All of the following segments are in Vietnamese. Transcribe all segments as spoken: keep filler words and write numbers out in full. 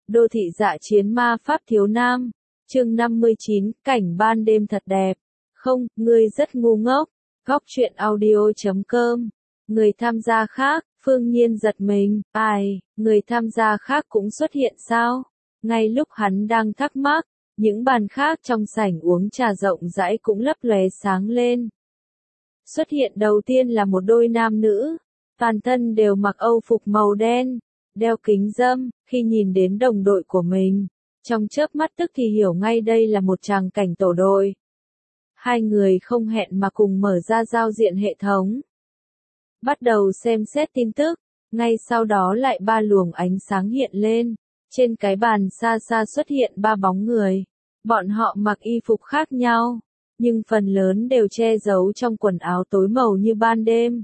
Đô thị dạ chiến ma pháp thiếu nam. Chương năm mươi chín, cảnh ban đêm thật đẹp. Không, ngươi rất ngu ngốc. Góc truyện audio chấm com. Người tham gia khác, Phương Nhiên giật mình, ai, người tham gia khác cũng xuất hiện sao? Ngay lúc hắn đang thắc mắc, những bàn khác trong sảnh uống trà rộng rãi cũng lấp lóe sáng lên. Xuất hiện đầu tiên là một đôi nam nữ, toàn thân đều mặc âu phục màu đen, đeo kính râm, khi nhìn đến đồng đội của mình, trong chớp mắt tức thì hiểu ngay đây là một tràng cảnh tổ đội. Hai người không hẹn mà cùng mở ra giao diện hệ thống. Bắt đầu xem xét tin tức, ngay sau đó lại ba luồng ánh sáng hiện lên, trên cái bàn xa xa xuất hiện ba bóng người. Bọn họ mặc y phục khác nhau, nhưng phần lớn đều che giấu trong quần áo tối màu như ban đêm.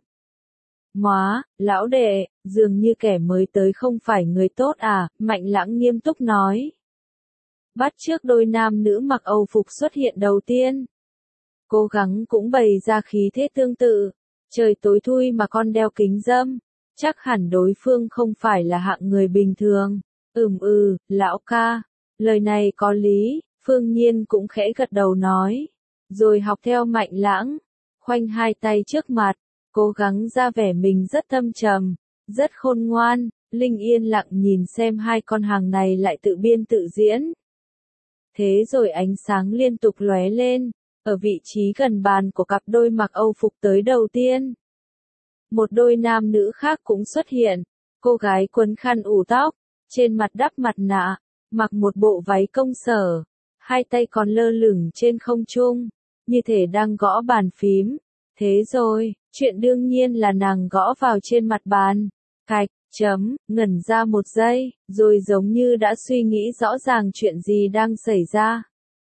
Móa, lão đệ, dường như kẻ mới tới không phải người tốt à, Mạnh Lãng nghiêm túc nói. Bắt trước đôi nam nữ mặc âu phục xuất hiện đầu tiên. Cố gắng cũng bày ra khí thế tương tự, trời tối thui mà con đeo kính râm, chắc hẳn đối phương không phải là hạng người bình thường. Ừm ừ, lão ca, lời này có lý, Phương Nhiên cũng khẽ gật đầu nói, rồi học theo Mạnh Lãng, khoanh hai tay trước mặt, cố gắng ra vẻ mình rất thâm trầm, rất khôn ngoan. Linh yên lặng nhìn xem hai con hàng này lại tự biên tự diễn. Thế rồi ánh sáng liên tục lóe lên, ở vị trí gần bàn của cặp đôi mặc âu phục tới đầu tiên. Một đôi nam nữ khác cũng xuất hiện, cô gái quấn khăn ủ tóc, trên mặt đắp mặt nạ, mặc một bộ váy công sở, hai tay còn lơ lửng trên không trung, như thể đang gõ bàn phím. Thế rồi, chuyện đương nhiên là nàng gõ vào trên mặt bàn, cạch, chấm, ngẩn ra một giây, rồi giống như đã suy nghĩ rõ ràng chuyện gì đang xảy ra.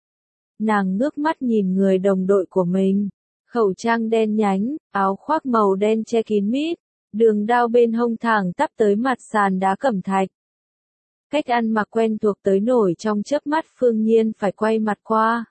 Nàng ngước mắt nhìn người đồng đội của mình, khẩu trang đen nhánh, áo khoác màu đen che kín mít, đường đao bên hông thẳng tắp tới mặt sàn đá cẩm thạch. Cách ăn mặc quen thuộc tới nổi trong chớp mắt Phương Nhiên phải quay mặt qua.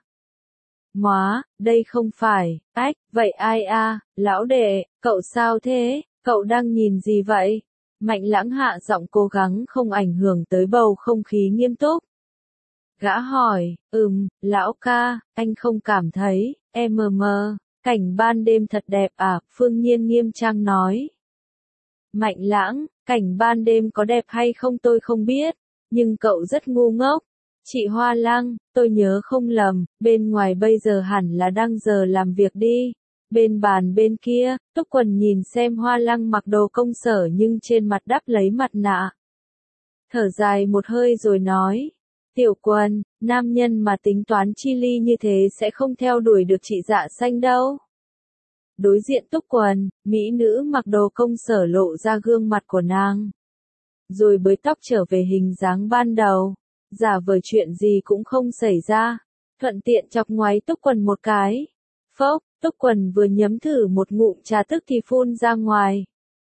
Móa, đây không phải, ách, vậy ai a, lão đệ, cậu sao thế, cậu đang nhìn gì vậy? Mạnh Lãng hạ giọng cố gắng không ảnh hưởng tới bầu không khí nghiêm túc. Gã hỏi, ừm, lão ca, anh không cảm thấy, em mờ mờ, cảnh ban đêm thật đẹp à, Phương Nhiên nghiêm trang nói. Mạnh Lãng, cảnh ban đêm có đẹp hay không tôi không biết, nhưng cậu rất ngu ngốc. Chị Hoa Lăng, tôi nhớ không lầm, bên ngoài bây giờ hẳn là đang giờ làm việc đi. Bên bàn bên kia, Túc Quần nhìn xem Hoa Lăng mặc đồ công sở nhưng trên mặt đắp lấy mặt nạ. Thở dài một hơi rồi nói, Tiểu Quần, nam nhân mà tính toán chi ly như thế sẽ không theo đuổi được chị Dạ Xanh đâu. Đối diện Túc Quần, mỹ nữ mặc đồ công sở lộ ra gương mặt của nàng. Rồi bới tóc trở về hình dáng ban đầu, giả vờ chuyện gì cũng không xảy ra, thuận tiện chọc ngoáy Túc Quần một cái. Phốc, Túc Quần vừa nhấm thử một ngụm trà tức thì phun ra ngoài.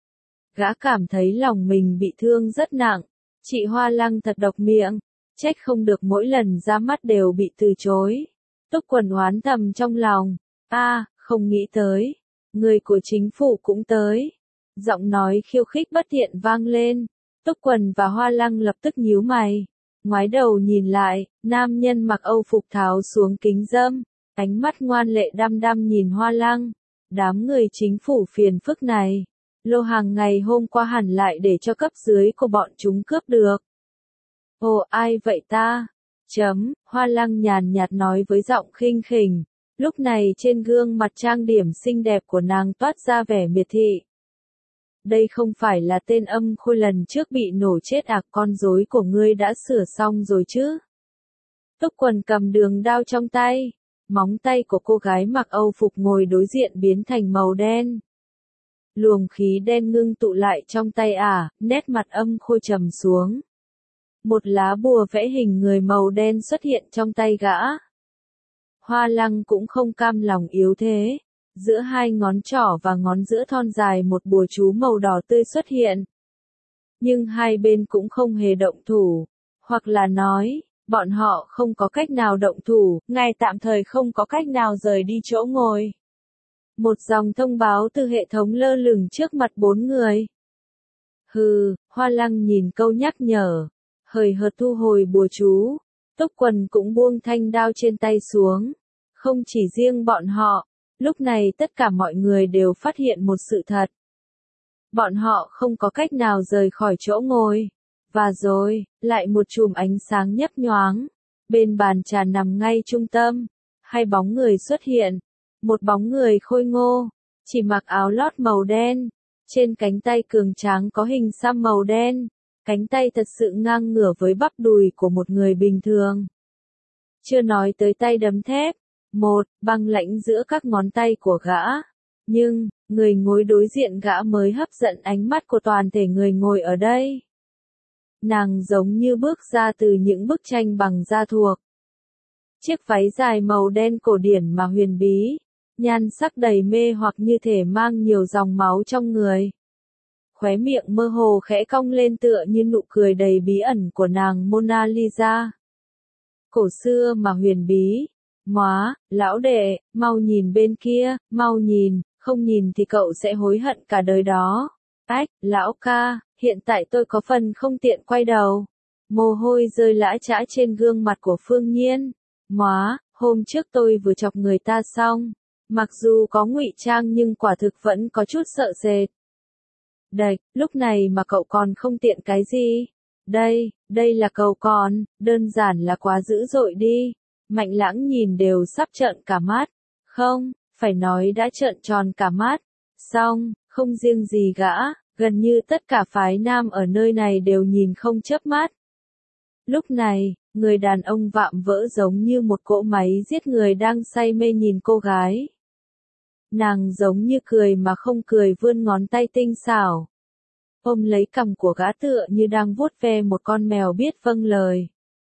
Gã cảm thấy lòng mình bị thương rất nặng, chị Hoa Lăng thật độc miệng, trách không được mỗi lần ra mắt đều bị từ chối. Túc Quần oán thầm trong lòng, a, không nghĩ tới, người của chính phủ cũng tới. Giọng nói khiêu khích bất thiện vang lên, Túc Quần và Hoa Lăng lập tức nhíu mày, ngoái đầu nhìn lại, nam nhân mặc âu phục tháo xuống kính râm, ánh mắt ngoan lệ đăm đăm nhìn Hoa Lăng. Đám người chính phủ phiền phức này, lô hàng ngày hôm qua hẳn lại để cho cấp dưới của bọn chúng cướp được. Ồ, ai vậy ta? Chấm, Hoa Lăng nhàn nhạt nói với giọng khinh khỉnh, lúc này trên gương mặt trang điểm xinh đẹp của nàng toát ra vẻ miệt thị. Đây không phải là tên âm khôi lần trước bị nổ chết à, con rối của ngươi đã sửa xong rồi chứ? Túc Quần cầm đường đao trong tay, móng tay của cô gái mặc âu phục ngồi đối diện biến thành màu đen. Luồng khí đen ngưng tụ lại trong tay ả, nét mặt âm khôi trầm xuống. Một lá bùa vẽ hình người màu đen xuất hiện trong tay gã. Hoa Lăng cũng không cam lòng yếu thế. Giữa hai ngón trỏ và ngón giữa thon dài một bùa chú màu đỏ tươi xuất hiện. Nhưng hai bên cũng không hề động thủ. Hoặc là nói, bọn họ không có cách nào động thủ, ngài tạm thời không có cách nào rời đi chỗ ngồi. Một dòng thông báo từ hệ thống lơ lửng trước mặt bốn người. Hừ, Hoa Lăng nhìn câu nhắc nhở, hời hợt thu hồi bùa chú, Túc Quần cũng buông thanh đao trên tay xuống. Không chỉ riêng bọn họ, lúc này tất cả mọi người đều phát hiện một sự thật. Bọn họ không có cách nào rời khỏi chỗ ngồi. Và rồi, lại một chùm ánh sáng nhấp nhoáng. Bên bàn trà nằm ngay trung tâm, hai bóng người xuất hiện. Một bóng người khôi ngô, chỉ mặc áo lót màu đen. Trên cánh tay cường tráng có hình xăm màu đen. Cánh tay thật sự ngang ngửa với bắp đùi của một người bình thường. Chưa nói tới tay đấm thép. Một, băng lãnh giữa các ngón tay của gã. Nhưng, người ngồi đối diện gã mới hấp dẫn ánh mắt của toàn thể người ngồi ở đây. Nàng giống như bước ra từ những bức tranh bằng da thuộc. Chiếc váy dài màu đen cổ điển mà huyền bí, nhan sắc đầy mê hoặc như thể mang nhiều dòng máu trong người. Khóe miệng mơ hồ khẽ cong lên tựa như nụ cười đầy bí ẩn của nàng Mona Lisa. Cổ xưa mà huyền bí. Móa, lão đệ, mau nhìn bên kia, mau nhìn, không nhìn thì cậu sẽ hối hận cả đời đó. Ách, lão ca, hiện tại tôi có phần không tiện quay đầu. Mồ hôi rơi lã chã trên gương mặt của Phương Nhiên. Móa, hôm trước tôi vừa chọc người ta xong. Mặc dù có ngụy trang nhưng quả thực vẫn có chút sợ sệt. Đạch, lúc này mà cậu còn không tiện cái gì? Đây, đây là cậu còn, đơn giản là quá dữ dội đi. Mạnh Lãng nhìn đều sắp trợn cả mắt. Không, phải nói đã trợn tròn cả mắt. Xong, không riêng gì gã, gần như tất cả phái nam ở nơi này đều nhìn không chớp mắt. Lúc này, người đàn ông vạm vỡ giống như một cỗ máy giết người đang say mê nhìn cô gái. Nàng giống như cười mà không cười vươn ngón tay tinh xảo. Ôm lấy cằm của gã tựa như đang vuốt ve một con mèo biết vâng lời.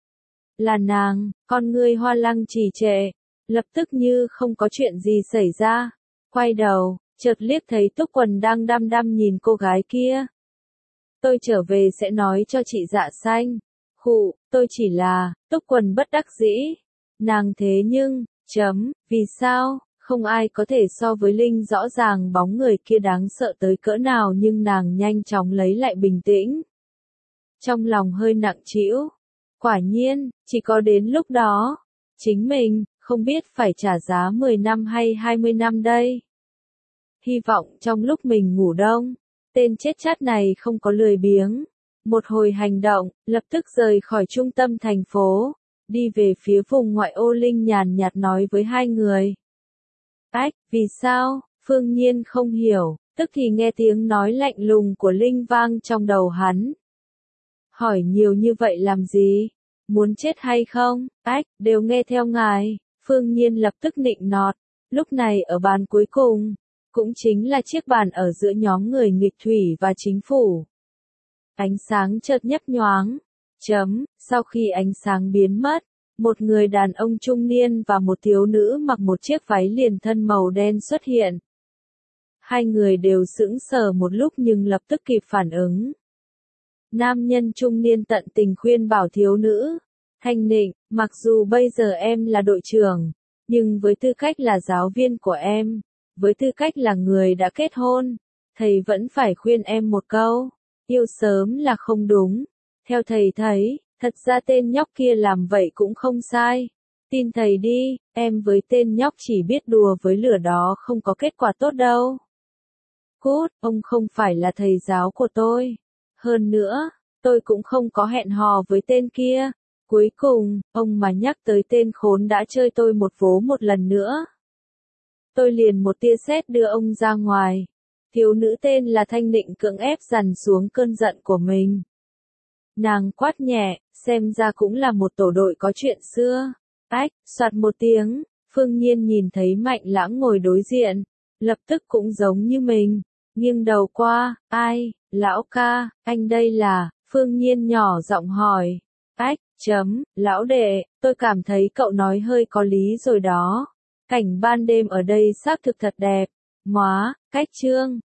Là nàng, con ngươi Hoa Lăng trì trệ, lập tức như không có chuyện gì xảy ra. Quay đầu, chợt liếc thấy Túc Quần đang đăm đăm nhìn cô gái kia. Tôi trở về sẽ nói cho chị Dạ Xanh. Khụ, tôi chỉ là, Túc Quần bất đắc dĩ. Nàng thế nhưng, chấm, vì sao, không ai có thể so với Linh, rõ ràng bóng người kia đáng sợ tới cỡ nào nhưng nàng nhanh chóng lấy lại bình tĩnh. Trong lòng hơi nặng trĩu. Quả nhiên, chỉ có đến lúc đó, chính mình, không biết phải trả giá mười năm hay hai mươi năm đây. Hy vọng trong lúc mình ngủ đông, tên chết chát này không có lười biếng. Một hồi hành động, lập tức rời khỏi trung tâm thành phố, đi về phía vùng ngoại ô. Linh nhàn nhạt nói với hai người. Ách, vì sao? Phương Nhiên không hiểu, tức thì nghe tiếng nói lạnh lùng của Linh vang trong đầu hắn. Hỏi nhiều như vậy làm gì? Muốn chết hay không? Ách, đều nghe theo ngài. Phương Nhiên lập tức nịnh nọt. Lúc này ở bàn cuối cùng, cũng chính là chiếc bàn ở giữa nhóm người nghịch thủy và chính phủ. Ánh sáng chợt nhấp nhoáng. Chấm, sau khi ánh sáng biến mất, một người đàn ông trung niên và một thiếu nữ mặc một chiếc váy liền thân màu đen xuất hiện. Hai người đều sững sờ một lúc nhưng lập tức kịp phản ứng. Nam nhân trung niên tận tình khuyên bảo thiếu nữ. Thanh Nịnh, mặc dù bây giờ em là đội trưởng, nhưng với tư cách là giáo viên của em, với tư cách là người đã kết hôn, thầy vẫn phải khuyên em một câu. Yêu sớm là không đúng. Theo thầy thấy, thật ra tên nhóc kia làm vậy cũng không sai. Tin thầy đi, em với tên nhóc chỉ biết đùa với lửa đó không có kết quả tốt đâu. Cút, ông không phải là thầy giáo của tôi. Hơn nữa, tôi cũng không có hẹn hò với tên kia. Cuối cùng, ông mà nhắc tới tên khốn đã chơi tôi một vố một lần nữa. Tôi liền một tia sét đưa ông ra ngoài. Thiếu nữ tên là Thanh Nịnh cưỡng ép dằn xuống cơn giận của mình. Nàng quát nhẹ, xem ra cũng là một tổ đội có chuyện xưa. Ách, soạt một tiếng, Phương Nhiên nhìn thấy Mạnh Lãng ngồi đối diện, lập tức cũng giống như mình, nghiêng đầu qua, ai, lão ca, anh đây là, Phương Nhiên nhỏ giọng hỏi. Ách, chấm, lão đệ, tôi cảm thấy cậu nói hơi có lý rồi đó. Cảnh ban đêm ở đây xác thực thật đẹp. Móa, cách trương,